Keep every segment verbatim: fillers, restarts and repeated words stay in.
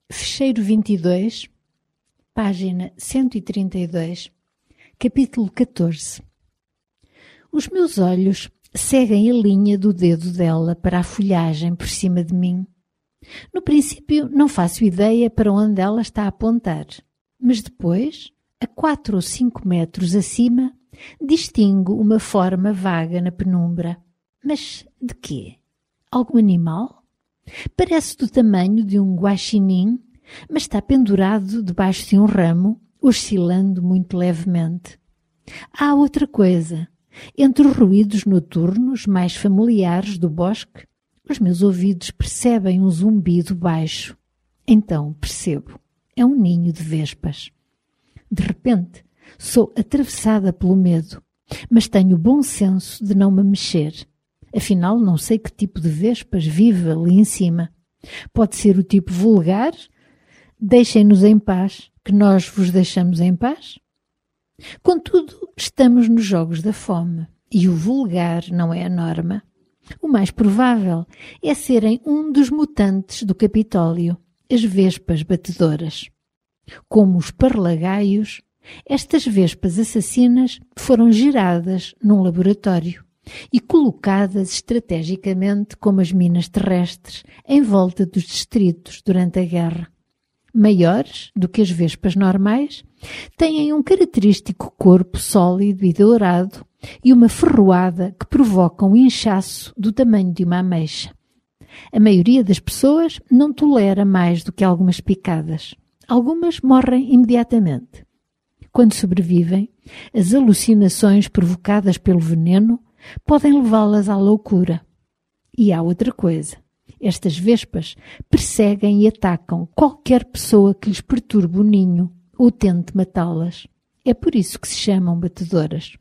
Fecheiro vinte e dois, página cento e trinta e dois, capítulo catorze. Os meus olhos seguem a linha do dedo dela para a folhagem por cima de mim. No princípio não faço ideia para onde ela está a apontar, mas depois, a quatro ou cinco metros acima, distingo uma forma vaga na penumbra. Mas de quê? Algum animal? Parece do tamanho de um guaxinim, mas está pendurado debaixo de um ramo, oscilando muito levemente. Há outra coisa. Entre os ruídos noturnos mais familiares do bosque, os meus ouvidos percebem um zumbido baixo. Então percebo. É um ninho de vespas. De repente, sou atravessada pelo medo, mas tenho o bom senso de não me mexer. Afinal, não sei que tipo de vespas vive ali em cima. Pode ser o tipo vulgar? Deixem-nos em paz, que nós vos deixamos em paz? Contudo, estamos nos jogos da fome, e o vulgar não é a norma. O mais provável é serem um dos mutantes do Capitólio, as vespas batedoras. Como os parlagaios, estas vespas assassinas foram geradas num laboratório e colocadas estrategicamente como as minas terrestres em volta dos distritos durante a guerra. Maiores do que as vespas normais, têm um característico corpo sólido e dourado e uma ferroada que provoca um inchaço do tamanho de uma ameixa. A maioria das pessoas não tolera mais do que algumas picadas. Algumas morrem imediatamente. Quando sobrevivem, as alucinações provocadas pelo veneno podem levá-las à loucura. E há outra coisa. Estas vespas perseguem e atacam qualquer pessoa que lhes perturbe o ninho ou tente matá-las. É por isso que se chamam batedoras.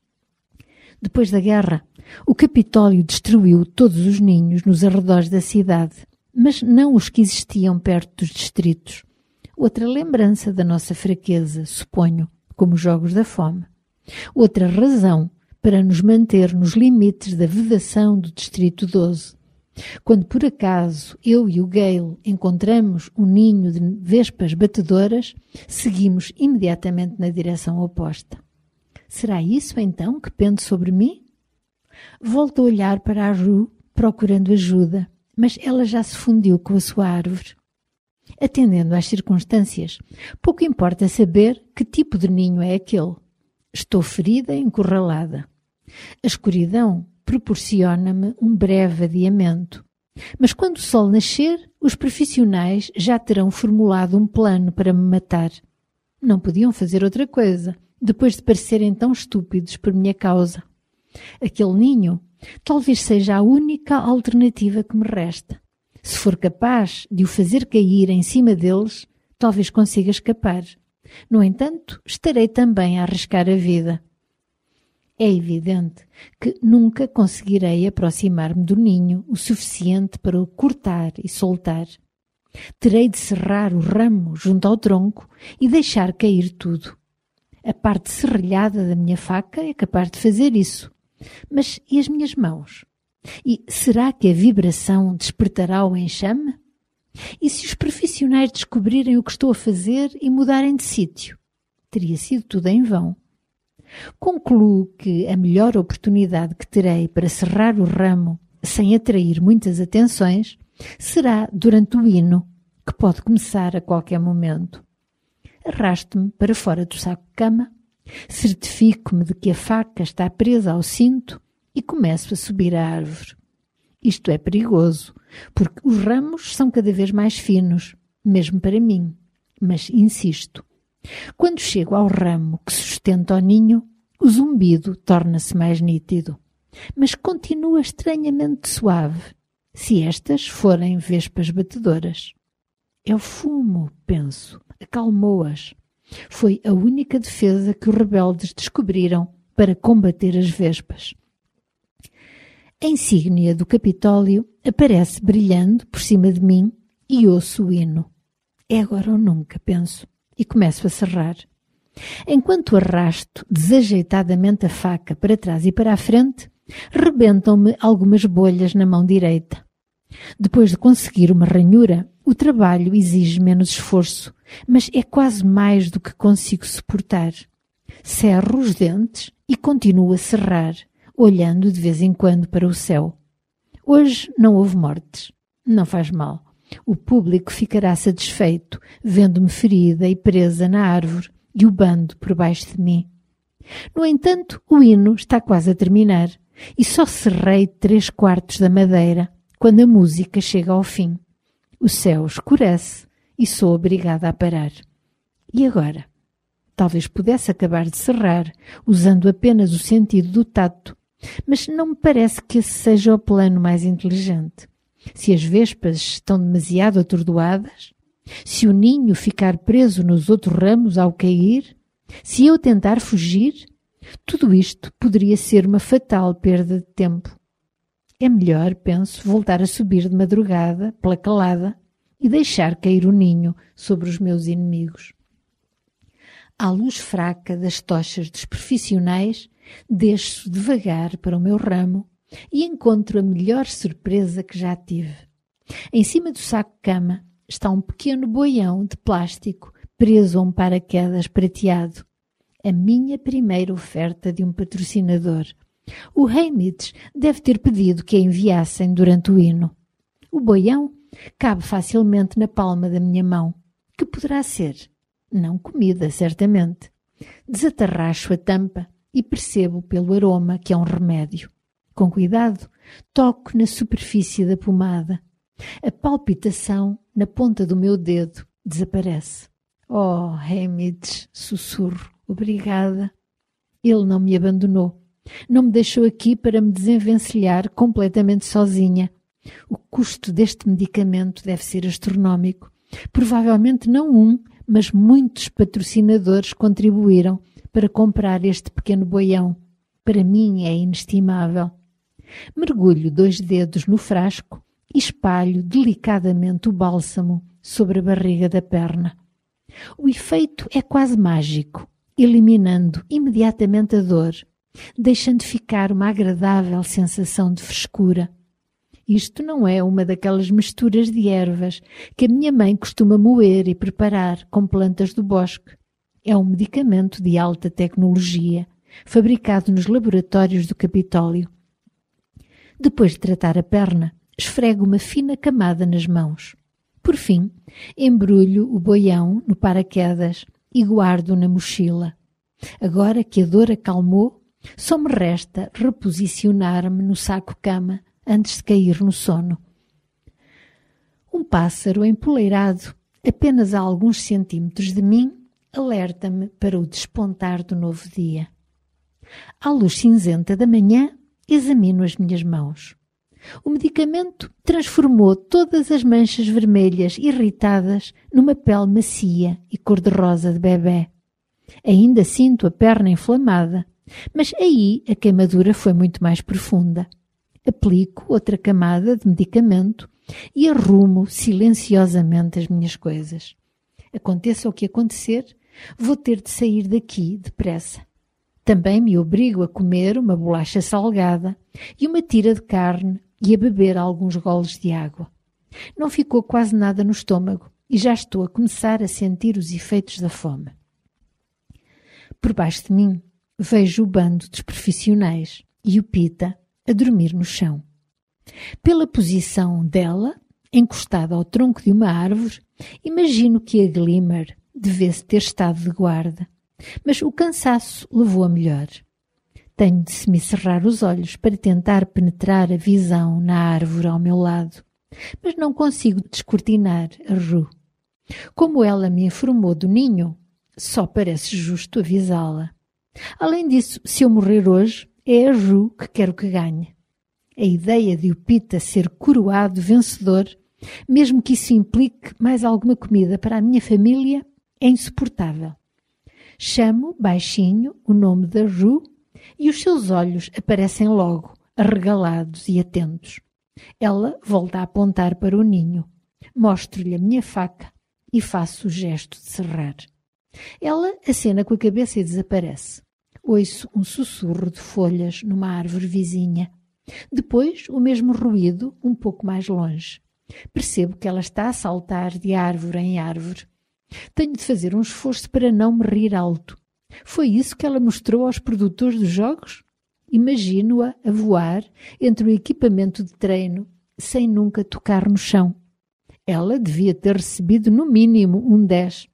Depois da guerra, o Capitólio destruiu todos os ninhos nos arredores da cidade, mas não os que existiam perto dos distritos. Outra lembrança da nossa fraqueza, suponho, como os jogos da fome. Outra razão para nos manter nos limites da vedação do Distrito doze. Quando por acaso eu e o Gale encontramos um ninho de vespas batedoras, seguimos imediatamente na direção oposta. Será isso então que pende sobre mim? Volto a olhar para a Rue procurando ajuda, mas ela já se fundiu com a sua árvore. Atendendo às circunstâncias, pouco importa saber que tipo de ninho é aquele. Estou ferida e encurralada. A escuridão proporciona-me um breve adiamento. Mas quando o sol nascer, os profissionais já terão formulado um plano para me matar. Não podiam fazer outra coisa, depois de parecerem tão estúpidos por minha causa. Aquele ninho talvez seja a única alternativa que me resta. Se for capaz de o fazer cair em cima deles, talvez consiga escapar. No entanto, estarei também a arriscar a vida. É evidente que nunca conseguirei aproximar-me do ninho o suficiente para o cortar e soltar. Terei de serrar o ramo junto ao tronco e deixar cair tudo. A parte serrilhada da minha faca é capaz de fazer isso. Mas e as minhas mãos? E será que a vibração despertará o enxame? E se os profissionais descobrirem o que estou a fazer e mudarem de sítio? Teria sido tudo em vão. Concluo que a melhor oportunidade que terei para serrar o ramo sem atrair muitas atenções será durante o hino, que pode começar a qualquer momento. Arrasto-me para fora do saco-cama, certifico-me de que a faca está presa ao cinto e começo a subir a árvore. Isto é perigoso, porque os ramos são cada vez mais finos, mesmo para mim, mas insisto. Quando chego ao ramo que sustenta o ninho, o zumbido torna-se mais nítido, mas continua estranhamente suave, se estas forem vespas batedoras. É o fumo, penso, acalmou-as. Foi a única defesa que os rebeldes descobriram para combater as vespas. A insígnia do Capitólio aparece brilhando por cima de mim e ouço o hino. É agora ou nunca, penso. E começo a serrar. Enquanto arrasto desajeitadamente a faca para trás e para a frente, rebentam-me algumas bolhas na mão direita. Depois de conseguir uma ranhura, o trabalho exige menos esforço, mas é quase mais do que consigo suportar. Cerro os dentes e continuo a cerrar, olhando de vez em quando para o céu. Hoje não houve mortes. Não faz mal. O público ficará satisfeito, vendo-me ferida e presa na árvore e o bando por baixo de mim. No entanto, o hino está quase a terminar e só cerrei três quartos da madeira quando a música chega ao fim. O céu escurece e sou obrigada a parar. E agora? Talvez pudesse acabar de cerrar, usando apenas o sentido do tato, mas não me parece que esse seja o plano mais inteligente. Se as vespas estão demasiado atordoadas, se o ninho ficar preso nos outros ramos ao cair, se eu tentar fugir, tudo isto poderia ser uma fatal perda de tempo. É melhor, penso, voltar a subir de madrugada, pela calada, e deixar cair o ninho sobre os meus inimigos. À luz fraca das tochas dos profissionais, desço devagar para o meu ramo e encontro a melhor surpresa que já tive. Em cima do saco-cama está um pequeno boião de plástico preso a um paraquedas prateado. A minha primeira oferta de um patrocinador. O Hamids deve ter pedido que a enviassem durante o hino. O boião cabe facilmente na palma da minha mão. Que poderá ser? Não comida, certamente. Desatarracho a tampa e percebo pelo aroma que é um remédio. Com cuidado, toco na superfície da pomada. A palpitação na ponta do meu dedo desaparece. Oh, Hamids, sussurro, obrigada. Ele não me abandonou. Não me deixou aqui para me desenvencilhar completamente sozinha. O custo deste medicamento deve ser astronómico. Provavelmente não um, mas muitos patrocinadores contribuíram para comprar este pequeno boião. Para mim é inestimável. Mergulho dois dedos no frasco e espalho delicadamente o bálsamo sobre a barriga da perna. O efeito é quase mágico, eliminando imediatamente a dor, deixando ficar uma agradável sensação de frescura. Isto não é uma daquelas misturas de ervas que a minha mãe costuma moer e preparar com plantas do bosque. É um medicamento de alta tecnologia, fabricado nos laboratórios do Capitólio. Depois de tratar a perna, esfrego uma fina camada nas mãos. Por fim, embrulho o boião no paraquedas e guardo na mochila. Agora que a dor acalmou, só me resta reposicionar-me no saco-cama antes de cair no sono. Um pássaro empoleirado, apenas a alguns centímetros de mim, alerta-me para o despontar do novo dia. À luz cinzenta da manhã, examino as minhas mãos. O medicamento transformou todas as manchas vermelhas irritadas numa pele macia e cor-de-rosa de bebê. Ainda sinto a perna inflamada, mas aí a queimadura foi muito mais profunda. Aplico outra camada de medicamento e arrumo silenciosamente as minhas coisas. Aconteça o que acontecer, vou ter de sair daqui depressa. Também me obrigo a comer uma bolacha salgada e uma tira de carne e a beber alguns goles de água. Não ficou quase nada no estômago e já estou a começar a sentir os efeitos da fome. Por baixo de mim, vejo o bando dos profissionais e o Pita a dormir no chão. Pela posição dela, encostada ao tronco de uma árvore, imagino que a Glimmer devesse ter estado de guarda, mas o cansaço levou a melhor. Tenho de semicerrar os olhos para tentar penetrar a visão na árvore ao meu lado, mas não consigo descortinar a Rue. Como ela me informou do ninho, só parece justo avisá-la. Além disso, se eu morrer hoje, é a Rue que quero que ganhe. A ideia de o Pita ser coroado vencedor, mesmo que isso implique mais alguma comida para a minha família, é insuportável. Chamo baixinho o nome da Rue e os seus olhos aparecem logo, arregalados e atentos. Ela volta a apontar para o ninho. Mostro-lhe a minha faca e faço o gesto de cerrar. Ela acena com a cabeça e desaparece. Ouço um sussurro de folhas numa árvore vizinha. Depois, o mesmo ruído, um pouco mais longe. Percebo que ela está a saltar de árvore em árvore. Tenho de fazer um esforço para não me rir alto. Foi isso que ela mostrou aos produtores dos jogos? Imagino-a a voar entre o equipamento de treino sem nunca tocar no chão. Ela devia ter recebido no mínimo um dez.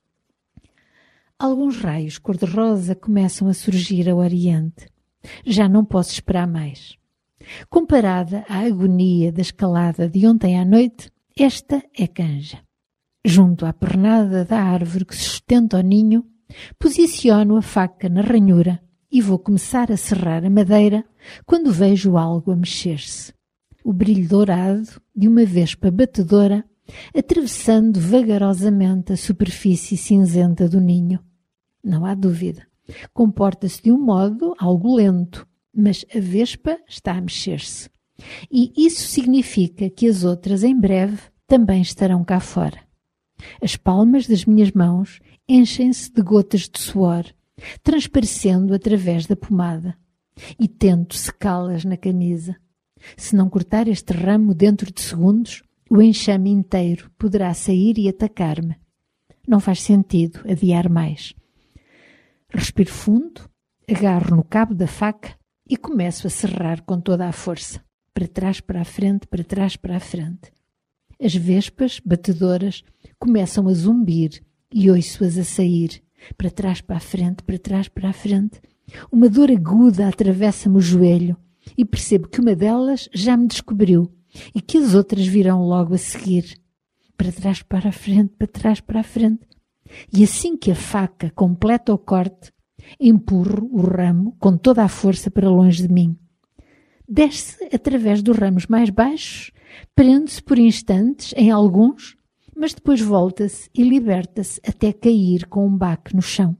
Alguns raios cor-de-rosa começam a surgir ao oriente. Já não posso esperar mais. Comparada à agonia da escalada de ontem à noite, esta é canja. Junto à pernada da árvore que sustenta o ninho, posiciono a faca na ranhura e vou começar a serrar a madeira quando vejo algo a mexer-se. O brilho dourado de uma vespa batedora atravessando vagarosamente a superfície cinzenta do ninho. Não há dúvida. Comporta-se de um modo algo lento, mas a vespa está a mexer-se. E isso significa que as outras em breve também estarão cá fora. As palmas das minhas mãos enchem-se de gotas de suor, transparecendo através da pomada, e tento secá-las na camisa. Se não cortar este ramo dentro de segundos, o enxame inteiro poderá sair e atacar-me. Não faz sentido adiar mais. Respiro fundo, agarro no cabo da faca e começo a serrar com toda a força, para trás, para a frente, para trás, para a frente. As vespas batedoras começam a zumbir e ouço-as a sair, para trás, para a frente, para trás, para a frente. Uma dor aguda atravessa-me o joelho e percebo que uma delas já me descobriu e que as outras virão logo a seguir. Para trás, para a frente, para trás, para a frente. E assim que a faca completa o corte, empurro o ramo com toda a força para longe de mim. Desce através dos ramos mais baixos, prende-se por instantes em alguns, mas depois volta-se e liberta-se até cair com um baque no chão.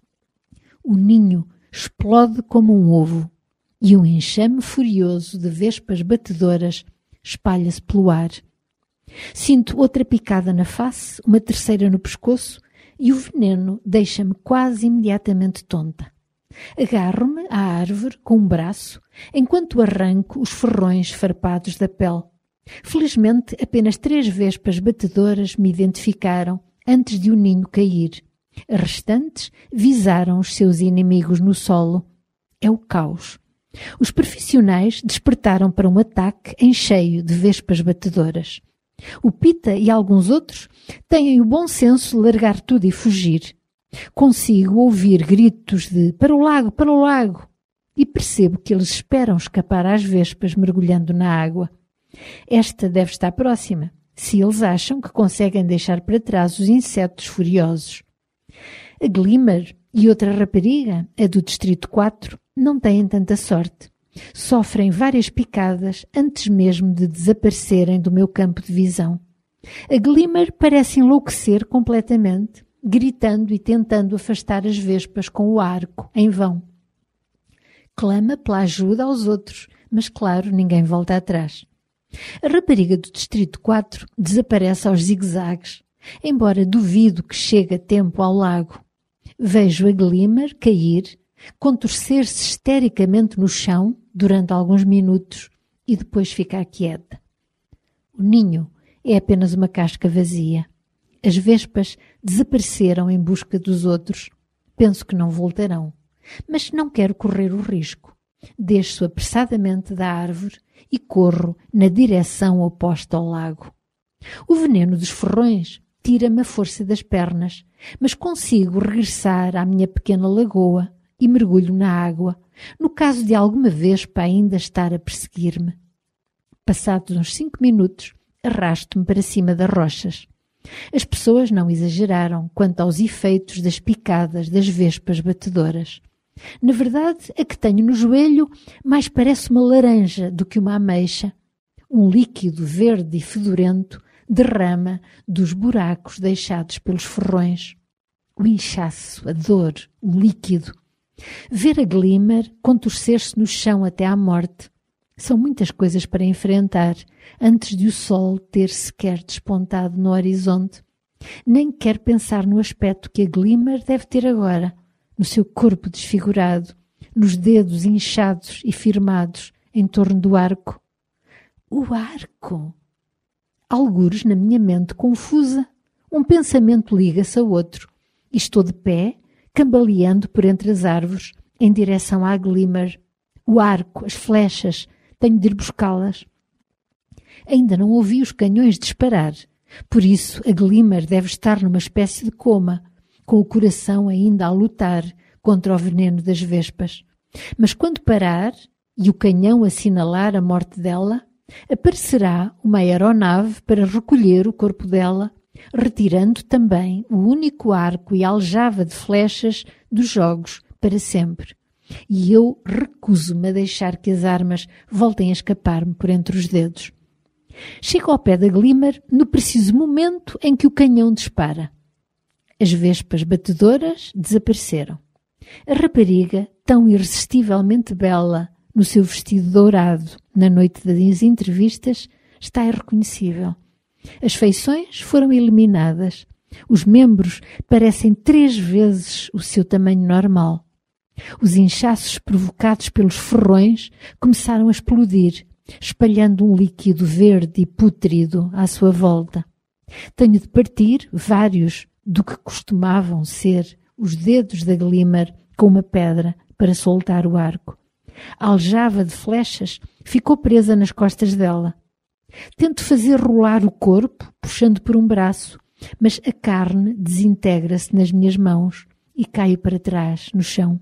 O ninho explode como um ovo e um enxame furioso de vespas batedoras espalha-se pelo ar. Sinto outra picada na face, uma terceira no pescoço e o veneno deixa-me quase imediatamente tonta. Agarro-me à árvore com um braço enquanto arranco os ferrões farpados da pele. Felizmente, apenas três vespas batedoras me identificaram antes de o ninho cair. As restantes visaram os seus inimigos no solo. É o caos. Os profissionais despertaram para um ataque em cheio de vespas batedoras. O Pita e alguns outros têm o bom senso de largar tudo e fugir. Consigo ouvir gritos de para o lago, para o lago, e percebo que eles esperam escapar às vespas mergulhando na água. Esta deve estar próxima, se eles acham que conseguem deixar para trás os insetos furiosos. A Glimmer e outra rapariga, a do Distrito quatro, não têm tanta sorte. Sofrem várias picadas antes mesmo de desaparecerem do meu campo de visão. A Glimmer parece enlouquecer completamente, gritando e tentando afastar as vespas com o arco, em vão. Clama pela ajuda aos outros, mas claro, ninguém volta atrás. A rapariga do Distrito quatro desaparece aos zigue-zagues, embora duvido que chegue a tempo ao lago. Vejo a Glimmer cair, contorcer-se histericamente no chão durante alguns minutos e depois ficar quieta. O ninho é apenas uma casca vazia. As vespas desapareceram em busca dos outros. Penso que não voltarão, mas não quero correr o risco. Desço apressadamente da árvore e corro na direção oposta ao lago. O veneno dos ferrões tira-me a força das pernas, mas consigo regressar à minha pequena lagoa e mergulho na água, no caso de alguma vespa ainda estar a perseguir-me. Passados uns cinco minutos, arrasto-me para cima das rochas. As pessoas não exageraram quanto aos efeitos das picadas das vespas batedoras. Na verdade, a que tenho no joelho mais parece uma laranja do que uma ameixa. Um líquido verde e fedorento derrama dos buracos deixados pelos ferrões. O inchaço, a dor, o líquido. Ver a Glimmer contorcer-se no chão até à morte. São muitas coisas para enfrentar antes de o sol ter sequer despontado no horizonte. Nem quero pensar no aspecto que a Glimmer deve ter agora, no seu corpo desfigurado, nos dedos inchados e firmados em torno do arco. O arco! Algures na minha mente confusa, um pensamento liga-se a outro, e estou de pé, cambaleando por entre as árvores, em direção à Glimmer. O arco, as flechas, tenho de ir buscá-las. Ainda não ouvi os canhões disparar, por isso a Glimmer deve estar numa espécie de coma, com o coração ainda a lutar contra o veneno das vespas. Mas quando parar e o canhão assinalar a morte dela, aparecerá uma aeronave para recolher o corpo dela, retirando também o único arco e aljava de flechas dos jogos para sempre. E eu recuso-me a deixar que as armas voltem a escapar-me por entre os dedos. Chego ao pé da Glimmer no preciso momento em que o canhão dispara. As vespas batedoras desapareceram. A rapariga, tão irresistivelmente bela no seu vestido dourado na noite das entrevistas, está irreconhecível. As feições foram eliminadas. Os membros parecem três vezes o seu tamanho normal. Os inchaços provocados pelos ferrões começaram a explodir, espalhando um líquido verde e pútrido à sua volta. Tenho de partir vários do que costumavam ser os dedos da Glimmer com uma pedra para soltar o arco. A aljava de flechas ficou presa nas costas dela. Tento fazer rolar o corpo, puxando por um braço, mas a carne desintegra-se nas minhas mãos e caio para trás, no chão.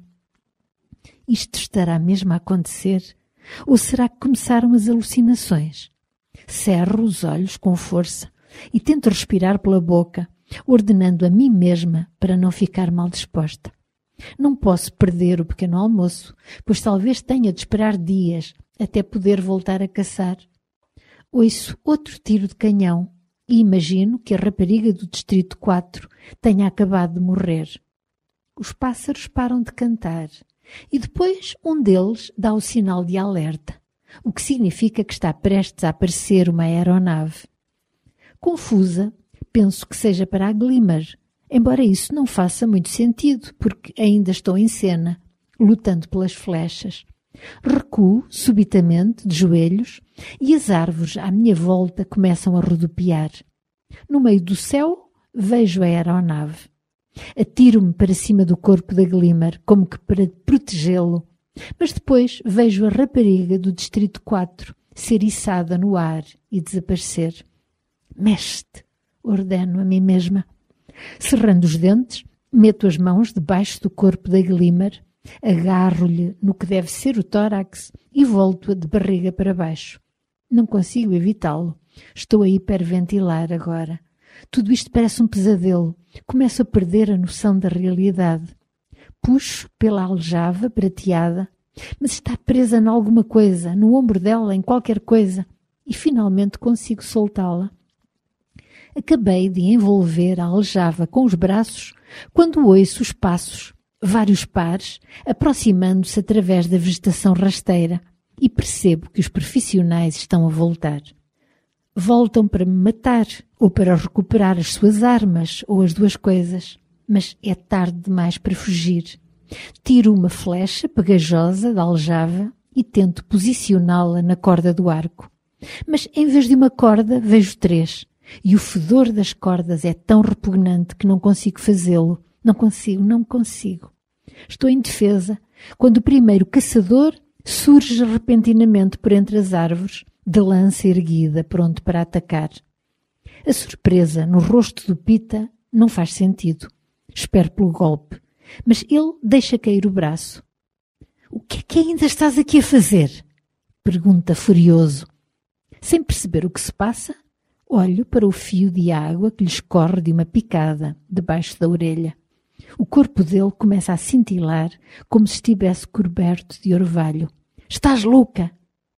Isto estará mesmo a acontecer? Ou será que começaram as alucinações? Cerro os olhos com força e tento respirar pela boca, ordenando a mim mesma para não ficar mal disposta. Não posso perder o pequeno almoço, pois talvez tenha de esperar dias até poder voltar a caçar. Ouço outro tiro de canhão e imagino que a rapariga do Distrito quatro tenha acabado de morrer. Os pássaros param de cantar e depois um deles dá o sinal de alerta, o que significa que está prestes a aparecer uma aeronave. Confusa, penso que seja para a Glimmer, embora isso não faça muito sentido, porque ainda estou em cena, lutando pelas flechas. Recuo subitamente, de joelhos, e as árvores à minha volta começam a rodopiar. No meio do céu, vejo a aeronave. Atiro-me para cima do corpo da Glimmer, como que para protegê-lo, mas depois vejo a rapariga do Distrito quatro ser içada no ar e desaparecer. Mexe-te, ordeno a mim mesma. Cerrando os dentes, meto as mãos debaixo do corpo da Glimmer, agarro-lhe no que deve ser o tórax e volto-a de barriga para baixo. Não consigo evitá-lo. Estou a hiperventilar agora. Tudo isto parece um pesadelo. Começo a perder a noção da realidade. Puxo pela aljava prateada, mas está presa em alguma coisa, no ombro dela, em qualquer coisa, e finalmente consigo soltá-la. Acabei de envolver a aljava com os braços quando ouço os passos, vários pares, aproximando-se através da vegetação rasteira e percebo que os profissionais estão a voltar. Voltam para me matar ou para recuperar as suas armas ou as duas coisas, mas é tarde demais para fugir. Tiro uma flecha pegajosa da aljava e tento posicioná-la na corda do arco. Mas em vez de uma corda vejo três. E o fedor das cordas é tão repugnante que não consigo fazê-lo. Não consigo, não consigo. Estou indefesa quando o primeiro caçador surge repentinamente por entre as árvores, de lança erguida, pronto para atacar. A surpresa no rosto do Pita não faz sentido. Espero pelo golpe, mas ele deixa cair o braço. — O que é que ainda estás aqui a fazer? Pergunta furioso. Sem perceber o que se passa, olho para o fio de água que lhe escorre de uma picada debaixo da orelha. O corpo dele começa a cintilar como se estivesse coberto de orvalho. — Estás louca?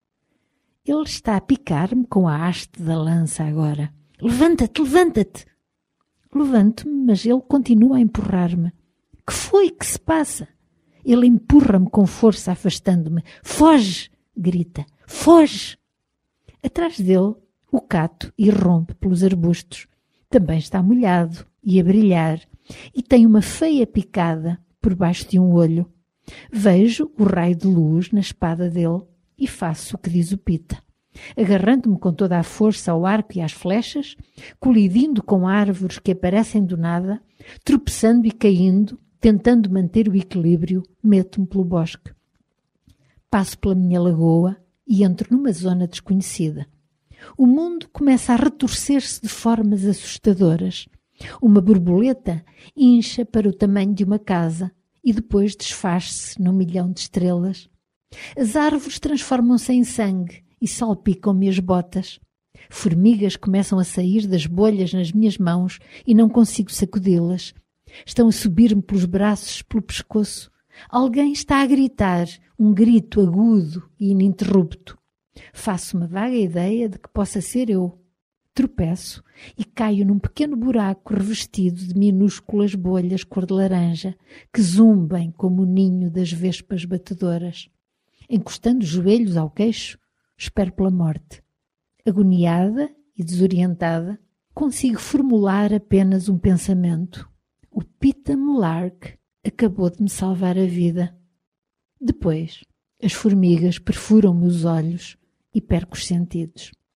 Ele está a picar-me com a haste da lança agora. — Levanta-te, levanta-te! Levanto-me, mas ele continua a empurrar-me. — Que foi? Que se passa? Ele empurra-me com força, afastando-me. — Foge! Grita. — Foge! Atrás dele, o cato irrompe pelos arbustos. Também está molhado e a brilhar, e tem uma feia picada por baixo de um olho. Vejo o raio de luz na espada dele e faço o que diz o Pita. Agarrando-me com toda a força ao arco e às flechas, colidindo com árvores que aparecem do nada, tropeçando e caindo, tentando manter o equilíbrio, meto-me pelo bosque. Passo pela minha lagoa e entro numa zona desconhecida. O mundo começa a retorcer-se de formas assustadoras. Uma borboleta incha para o tamanho de uma casa e depois desfaz-se num milhão de estrelas. As árvores transformam-se em sangue e salpicam-me as botas. Formigas começam a sair das bolhas nas minhas mãos e não consigo sacudi-las. Estão a subir-me pelos braços, pelo pescoço. Alguém está a gritar, um grito agudo e ininterrupto. Faço uma vaga ideia de que possa ser eu. Tropeço e caio num pequeno buraco revestido de minúsculas bolhas cor de laranja que zumbem como o ninho das vespas batedoras. Encostando os joelhos ao queixo, espero pela morte. Agoniada e desorientada, consigo formular apenas um pensamento. O Pita Melark acabou de me salvar a vida. Depois, as formigas perfuram-me os olhos e perco os sentidos.